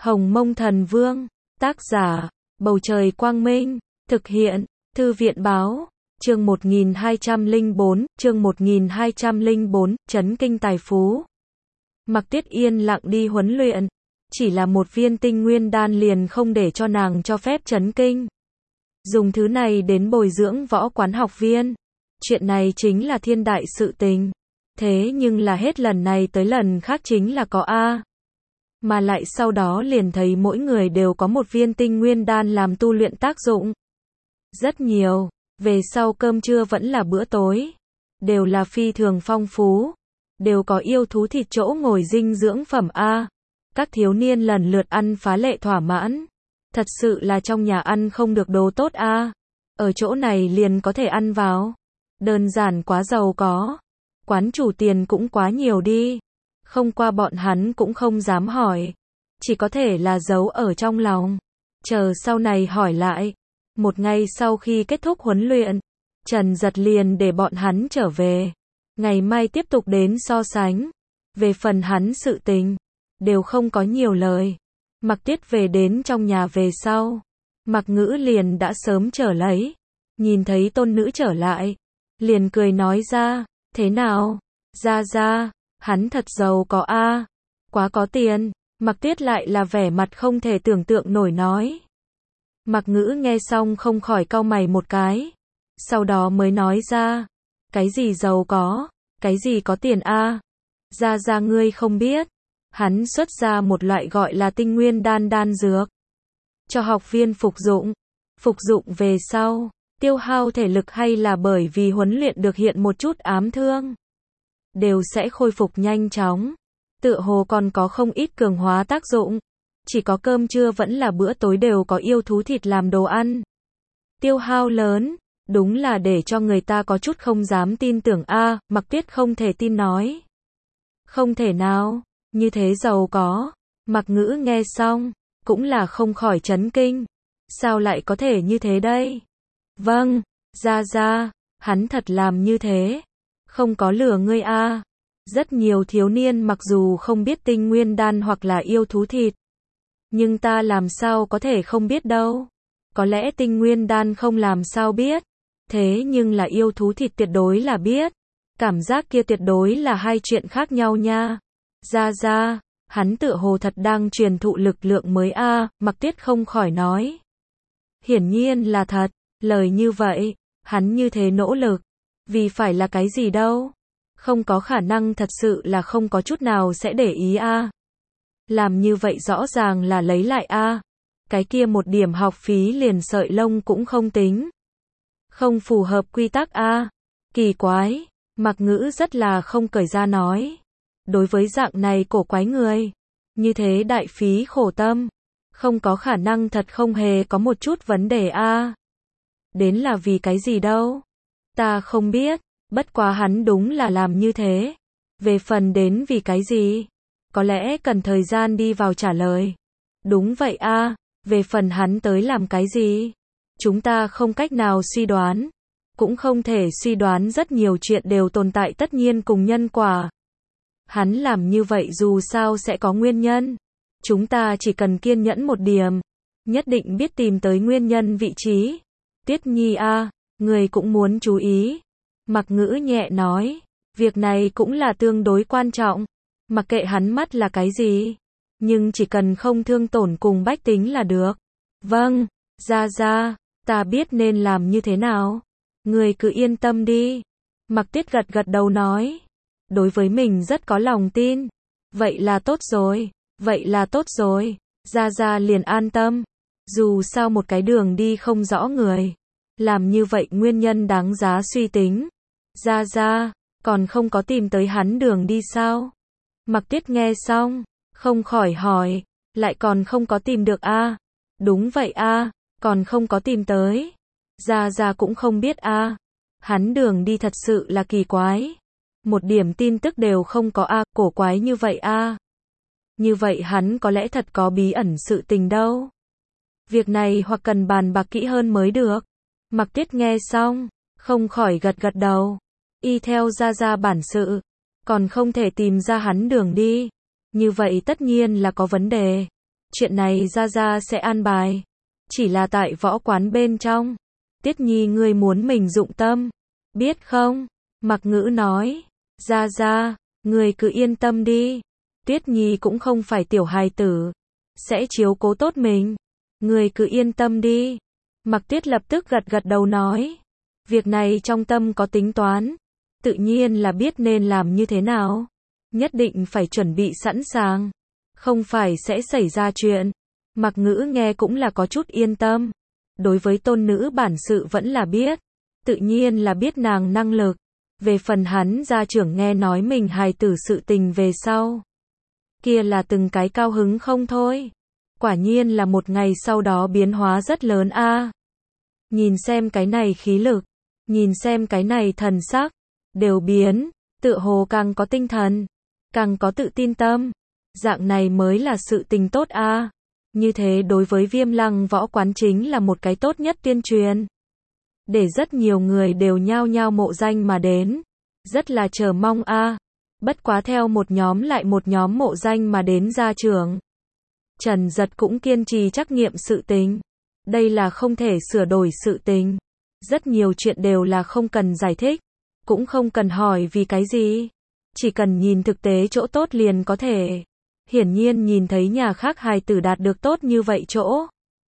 Hồng Mông Thần Vương, tác giả, Bầu Trời Quang Minh, thực hiện, Thư viện Báo, chương 1204, chấn kinh tài phú. Mạc Tuyết yên lặng đi huấn luyện, chỉ là một viên tinh nguyên đan liền không để cho nàng cho phép chấn kinh. Dùng thứ này đến bồi dưỡng võ quán học viên, chuyện này chính là thiên đại sự tình. Thế nhưng là hết lần này tới lần khác chính là có A. Mà lại sau đó liền thấy mỗi người đều có một viên tinh nguyên đan làm tu luyện tác dụng. Rất nhiều, về sau cơm trưa vẫn là bữa tối. Đều là phi thường phong phú. Đều có yêu thú thịt chỗ ngồi dinh dưỡng phẩm A. Các thiếu niên lần lượt ăn phá lệ thỏa mãn. Thật sự là trong nhà ăn không được đồ tốt A. Ở chỗ này liền có thể ăn vào. Đơn giản quá giàu có. Quán chủ tiền cũng quá nhiều đi. Không qua bọn hắn cũng không dám hỏi. Chỉ có thể là giấu ở trong lòng. Chờ sau này hỏi lại. Một ngày sau khi kết thúc huấn luyện, Trần Giật liền để bọn hắn trở về. Ngày mai tiếp tục đến so sánh. Về phần hắn sự tình, đều không có nhiều lời. Mạc Tuyết về đến trong nhà về sau. Mạc Ngữ liền đã sớm trở lấy. Nhìn thấy tôn nữ trở lại. Liền cười nói ra, thế nào? Ra, hắn thật giàu có A. Quá có tiền. Mạc Tuyết lại là vẻ mặt không thể tưởng tượng nổi nói. Mạc Ngữ nghe xong không khỏi cau mày một cái. Sau đó mới nói ra. Cái gì giàu có? Cái gì có tiền A? Ra ngươi không biết. Hắn xuất ra một loại gọi là tinh nguyên đan dược. Cho học viên phục dụng. Phục dụng về sau, tiêu hao thể lực hay là bởi vì huấn luyện được hiện một chút ám thương. Đều sẽ khôi phục nhanh chóng. Tựa hồ còn có không ít cường hóa tác dụng. Chỉ có cơm trưa vẫn là bữa tối đều có yêu thú thịt làm đồ ăn. Tiêu hao lớn, đúng là để cho người ta có chút không dám tin tưởng A. Mạc Tuyết không thể tin nói. Không thể nào, như thế giàu có. Mạc Ngữ nghe xong, cũng là không khỏi chấn kinh. Sao lại có thể như thế đây? Vâng, ra, hắn thật làm như thế. Không có lừa ngươi A. Rất nhiều thiếu niên mặc dù không biết tinh nguyên đan hoặc là yêu thú thịt. Nhưng ta làm sao có thể không biết đâu. Có lẽ tinh nguyên đan không làm sao biết. Thế nhưng là yêu thú thịt tuyệt đối là biết. Cảm giác kia tuyệt đối là hai chuyện khác nhau nha. Ra, hắn tựa hồ thật đang truyền thụ lực lượng mới A. Mạc Tuyết không khỏi nói. Hiển nhiên là thật. Lời như vậy, hắn như thế nỗ lực. Vì phải là cái gì đâu. Không có khả năng thật sự là không có chút nào sẽ để ý A. Làm như vậy rõ ràng là lấy lại A. Cái kia một điểm học phí liền sợi lông cũng không tính. Không phù hợp quy tắc A. Kỳ quái. Mạc Ngữ rất là không cởi ra nói. Đối với dạng này cổ quái người. Như thế đại phí khổ tâm. Không có khả năng thật không hề có một chút vấn đề A. Đến là vì cái gì đâu. Ta không biết. Bất quá hắn đúng là làm như thế. Về phần đến vì cái gì? Có lẽ cần thời gian đi vào trả lời. Đúng vậy A. Về phần hắn tới làm cái gì? Chúng ta không cách nào suy đoán. Cũng không thể suy đoán rất nhiều chuyện đều tồn tại tất nhiên cùng nhân quả. Hắn làm như vậy dù sao sẽ có nguyên nhân. Chúng ta chỉ cần kiên nhẫn một điểm. Nhất định biết tìm tới nguyên nhân vị trí. Tuyết Nhi A. Người cũng muốn chú ý. Mạc Ngữ nhẹ nói. Việc này cũng là tương đối quan trọng. Mặc kệ hắn mắt là cái gì. Nhưng chỉ cần không thương tổn cùng bách tính là được. Vâng, ra, ta biết nên làm như thế nào. Người cứ yên tâm đi. Mạc Tuyết gật đầu nói. Đối với mình rất có lòng tin. Vậy là tốt rồi. Ra liền an tâm. Dù sao một cái đường đi không rõ người. Làm như vậy nguyên nhân đáng giá suy tính. Ra, còn không có tìm tới hắn đường đi sao? Mạc Tuyết nghe xong, không khỏi hỏi, lại còn không có tìm được A. Đúng vậy A, còn không có tìm tới. Ra cũng không biết A. Hắn đường đi thật sự là kỳ quái. Một điểm tin tức đều không có A, cổ quái như vậy A. Như vậy hắn có lẽ thật có bí ẩn sự tình đâu. Việc này hoặc cần bàn bạc kỹ hơn mới được. Mạc Tuyết nghe xong, không khỏi gật đầu. Y theo ra bản sự. Còn không thể tìm ra hắn đường đi. Như vậy tất nhiên là có vấn đề. Chuyện này Gia Gia sẽ an bài. Chỉ là tại võ quán bên trong. Tiết Nhi ngươi muốn mình dụng tâm. Biết không? Mặc Ngữ nói. Gia Gia, ngươi cứ yên tâm đi. Tiết Nhi cũng không phải tiểu hài tử. Sẽ chiếu cố tốt mình. Ngươi cứ yên tâm đi. Mặc Tiết lập tức gật gật đầu nói. Việc này trong tâm có tính toán. Tự nhiên là biết nên làm như thế nào. Nhất định phải chuẩn bị sẵn sàng. Không phải sẽ xảy ra chuyện. Mặc Ngữ nghe cũng là có chút yên tâm. Đối với tôn nữ bản sự vẫn là biết. Tự nhiên là biết nàng năng lực. Về phần hắn gia trưởng nghe nói mình hài tử sự tình về sau. Kia là từng cái cao hứng không thôi. Quả nhiên là một ngày sau đó biến hóa rất lớn a. Nhìn xem cái này khí lực. Nhìn xem cái này thần sắc. Đều biến. Tựa hồ càng có tinh thần. Càng có tự tin tâm. Dạng này mới là sự tình tốt a. Như thế đối với Viêm Lăng võ quán chính là một cái tốt nhất tuyên truyền. Để rất nhiều người đều nhao nhao mộ danh mà đến. Rất là chờ mong a. Bất quá theo một nhóm lại một nhóm mộ danh mà đến gia trưởng. Trần Giật cũng kiên trì trắc nghiệm sự tình. Đây là không thể sửa đổi sự tình. Rất nhiều chuyện đều là không cần giải thích. Cũng không cần hỏi vì cái gì. Chỉ cần nhìn thực tế chỗ tốt liền có thể. Hiển nhiên nhìn thấy nhà khác hài tử đạt được tốt như vậy chỗ.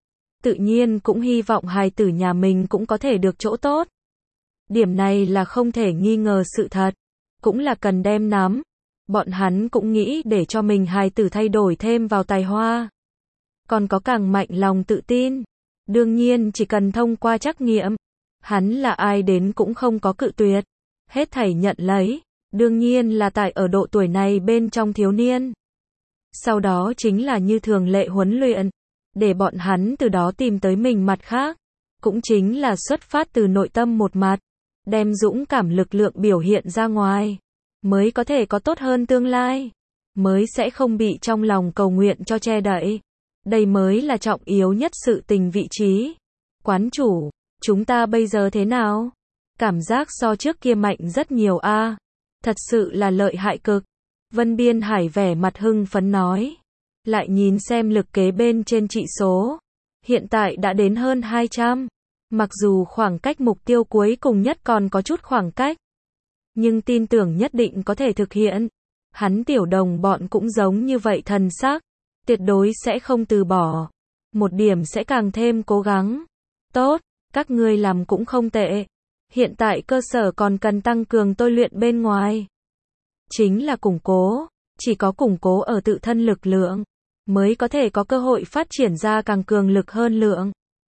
Tự nhiên cũng hy vọng hài tử nhà mình cũng có thể được chỗ tốt. Điểm này là không thể nghi ngờ sự thật. Cũng là cần đem nắm. Bọn hắn cũng nghĩ để cho mình hài tử thay đổi thêm vào tài hoa. Còn có càng mạnh lòng tự tin. Đương nhiên chỉ cần thông qua trắc nghiệm. Hắn là ai đến cũng không có cự tuyệt. Hết thảy nhận lấy. Đương nhiên là tại ở độ tuổi này bên trong thiếu niên. Sau đó chính là như thường lệ huấn luyện. Để bọn hắn từ đó tìm tới mình mặt khác. Cũng chính là xuất phát từ nội tâm một mặt. Đem dũng cảm lực lượng biểu hiện ra ngoài. Mới có thể có tốt hơn tương lai. Mới sẽ không bị trong lòng cầu nguyện cho che đậy. Đây mới là trọng yếu nhất sự tình vị trí. Quán chủ, chúng ta bây giờ thế nào? Cảm giác so trước kia mạnh rất nhiều a. Thật sự là lợi hại cực. Vân Biên Hải vẻ mặt hưng phấn nói. Lại nhìn xem lực kế bên trên trị số. Hiện tại đã đến hơn 200. Mặc dù khoảng cách mục tiêu cuối cùng nhất còn có chút khoảng cách. Nhưng tin tưởng nhất định có thể thực hiện. Hắn tiểu đồng bọn cũng giống như vậy thần sắc. Tuyệt đối sẽ không từ bỏ. Một điểm sẽ càng thêm cố gắng. Tốt, các ngươi làm cũng không tệ. Hiện tại cơ sở còn cần tăng cường tôi luyện bên ngoài. Chính là củng cố. Chỉ có củng cố ở tự thân lực lượng. Mới có thể có cơ hội phát triển ra càng cường lực hơn lượng.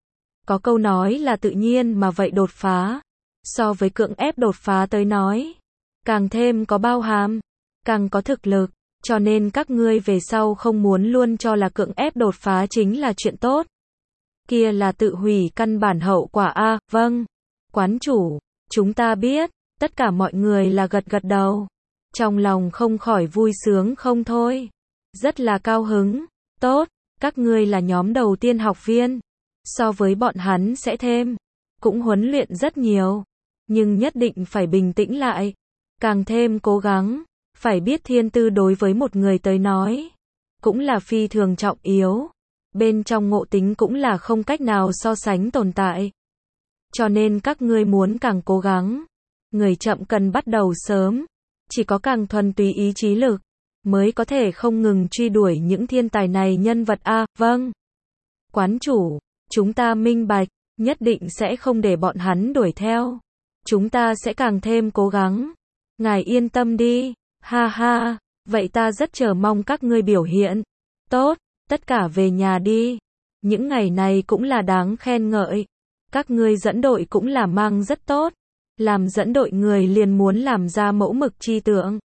Có câu nói là tự nhiên mà vậy đột phá. So với cưỡng ép đột phá tới nói. Càng thêm có bao hàm. Càng có thực lực. Cho nên các ngươi về sau không muốn luôn cho là cưỡng ép đột phá chính là chuyện tốt. Kia là tự hủy căn bản hậu quả a. Vâng. Quán chủ. Chúng ta biết. Tất cả mọi người là gật gật đầu. Trong lòng không khỏi vui sướng không thôi. Rất là cao hứng. Tốt. Các ngươi là nhóm đầu tiên học viên. So với bọn hắn sẽ thêm. Cũng huấn luyện rất nhiều. Nhưng nhất định phải bình tĩnh lại. Càng thêm cố gắng. Phải biết thiên tư đối với một người tới nói. Cũng là phi thường trọng yếu. Bên trong ngộ tính cũng là không cách nào so sánh tồn tại. Cho nên các ngươi muốn càng cố gắng. Người chậm cần bắt đầu sớm. Chỉ có càng thuần túy ý chí lực. Mới có thể không ngừng truy đuổi những thiên tài này nhân vật a. Vâng. Quán chủ. Chúng ta minh bạch. Nhất định sẽ không để bọn hắn đuổi theo. Chúng ta sẽ càng thêm cố gắng. Ngài yên tâm đi. Ha ha. Vậy ta rất chờ mong các ngươi biểu hiện. Tốt. Tất cả về nhà đi. Những ngày này cũng là đáng khen ngợi. Các ngươi dẫn đội cũng là mang rất tốt. Làm dẫn đội người liền muốn làm ra mẫu mực chi tượng.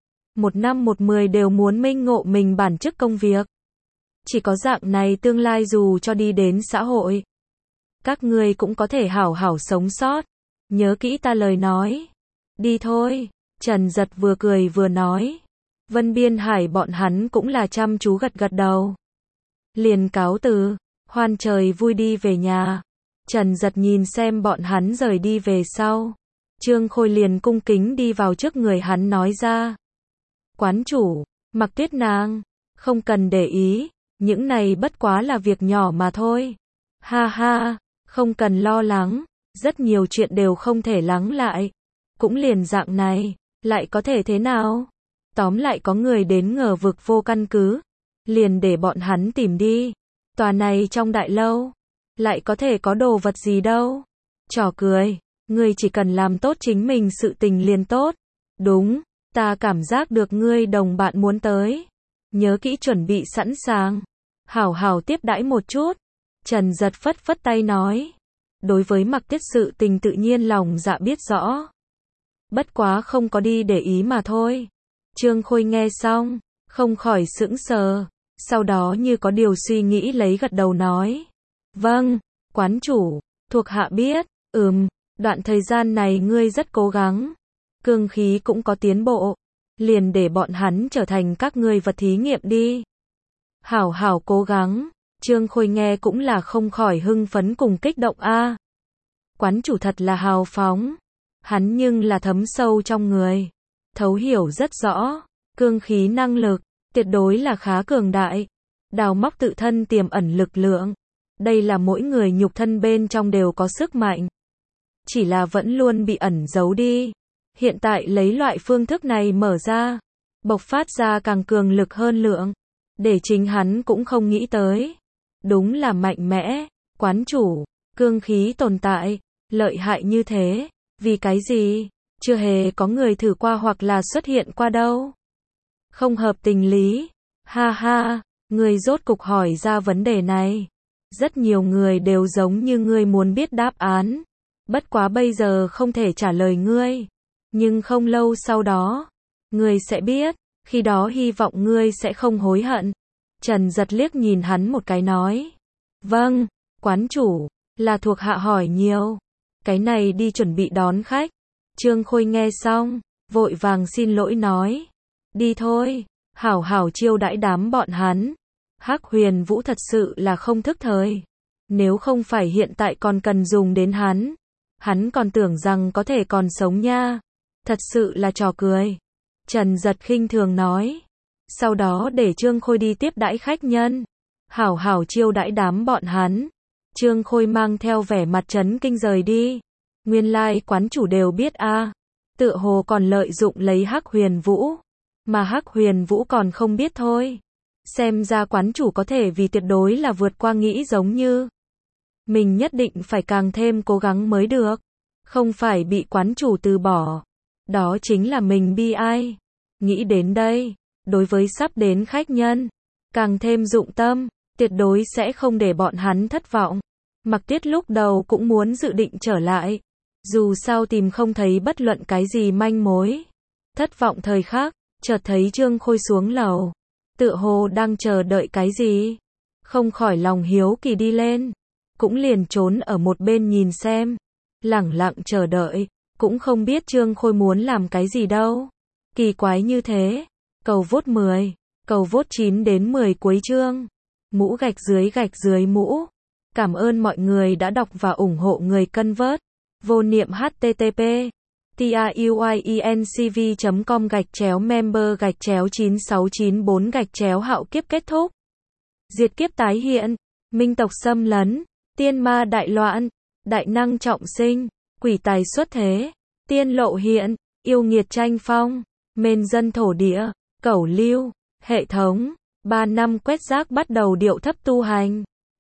1 năm 1 10 đều muốn minh ngộ mình bản chức công việc. Chỉ có dạng này tương lai dù cho đi đến xã hội. Các ngươi cũng có thể hảo hảo sống sót. Nhớ kỹ ta lời nói. Đi thôi. Trần Giật vừa cười vừa nói. Vân Biên Hải bọn hắn cũng là chăm chú gật gật đầu. Liền cáo từ. Hoan trời vui đi về nhà. Trần Giật nhìn xem bọn hắn rời đi về sau. Trương Khôi liền cung kính đi vào trước người hắn nói ra. Quán chủ, Mặc Tuyết nàng, không cần để ý, Những này bất quá là việc nhỏ mà thôi. Ha ha, không cần lo lắng, rất nhiều chuyện đều không thể lắng lại. Cũng liền dạng này, lại có thể thế nào? Tóm lại có người đến ngờ vực vô căn cứ, liền để bọn hắn tìm đi. Tòa này trong đại lâu, lại có thể có đồ vật gì đâu. Trò cười, ngươi chỉ cần làm tốt chính mình sự tình liền tốt. Đúng, ta cảm giác được ngươi đồng bạn muốn tới. Nhớ kỹ chuẩn bị sẵn sàng. Hảo hảo tiếp đãi một chút. Trần Giật phất phất tay nói. Đối với Mặc Tiết sự tình tự nhiên lòng dạ biết rõ. Bất quá không có đi để ý mà thôi. Trương Khôi nghe xong, không khỏi sững sờ. Sau đó như có điều suy nghĩ lấy gật đầu nói. Vâng, quán chủ, thuộc hạ biết, đoạn thời gian này ngươi rất cố gắng. Cương khí cũng có tiến bộ. Liền để bọn hắn trở thành các ngươi vật thí nghiệm đi. Hảo hảo cố gắng, Trương Khôi nghe cũng là không khỏi hưng phấn cùng kích động a. Quán chủ thật là hào phóng. Hắn nhưng là thấm sâu trong người. Thấu hiểu rất rõ. Cương khí năng lực, tuyệt đối là khá cường đại. Đào móc tự thân tiềm ẩn lực lượng. Đây là mỗi người nhục thân bên trong đều có sức mạnh. Chỉ là vẫn luôn bị ẩn giấu đi. Hiện tại lấy loại phương thức này mở ra. Bộc phát ra càng cường lực hơn lượng. Để chính hắn cũng không nghĩ tới. Đúng là mạnh mẽ. Quán chủ, cương khí tồn tại. Lợi hại như thế. Vì cái gì? Chưa hề có người thử qua hoặc là xuất hiện qua đâu. Không hợp tình lý. Ha ha, người rốt cục hỏi ra vấn đề này. Rất nhiều người đều giống như ngươi muốn biết đáp án. Bất quá bây giờ không thể trả lời ngươi. Nhưng không lâu sau đó, ngươi sẽ biết. Khi đó hy vọng ngươi sẽ không hối hận. Trần Giật liếc nhìn hắn một cái nói. Vâng, quán chủ, là thuộc hạ hỏi nhiều. Cái này đi chuẩn bị đón khách. Trương Khôi nghe xong, vội vàng xin lỗi nói. Đi thôi, hảo hảo chiêu đãi đám bọn hắn. Hắc Huyền Vũ thật sự là không thức thời. Nếu không phải hiện tại còn cần dùng đến hắn. Hắn còn tưởng rằng có thể còn sống nha. Thật sự là trò cười. Trần Giật khinh thường nói. Sau đó để Trương Khôi đi tiếp đãi khách nhân. Hảo hảo chiêu đãi đám bọn hắn. Trương Khôi mang theo vẻ mặt chấn kinh rời đi. Nguyên lai quán chủ đều biết a. Tựa hồ còn lợi dụng lấy Hắc Huyền Vũ. Mà Hắc Huyền Vũ còn không biết thôi. Xem ra quán chủ có thể vì tuyệt đối là vượt qua nghĩ giống như. Mình nhất định phải càng thêm cố gắng mới được. Không phải bị quán chủ từ bỏ. Đó chính là mình bi ai. Nghĩ đến đây, đối với sắp đến khách nhân, càng thêm dụng tâm, tuyệt đối sẽ không để bọn hắn thất vọng. Mặc Tiết lúc đầu cũng muốn dự định trở lại. Dù sao tìm không thấy bất luận cái gì manh mối. Thất vọng thời khắc, chợt thấy Trương Khôi xuống lầu. Tựa hồ đang chờ đợi cái gì. Không khỏi lòng hiếu kỳ đi lên. Cũng liền trốn ở một bên nhìn xem. Lẳng lặng chờ đợi. Cũng không biết Trương Khôi muốn làm cái gì đâu. Kỳ quái như thế. Cầu vote 10. Cầu vote 9 đến 10 cuối chương. Mũ gạch dưới mũ. Cảm ơn mọi người đã đọc và ủng hộ người cân vớt. Vô niệm http truyencv.com/member/9694 hạo kiếp kết thúc. Diệt kiếp tái hiện. Minh tộc xâm lấn. Tiên ma đại loạn. Đại năng trọng sinh. Quỷ tài xuất thế. Tiên lộ hiện. Yêu nghiệt tranh phong. Mên dân thổ địa. Cẩu lưu. Hệ thống. 3 năm quét rác bắt đầu điệu thấp tu hành.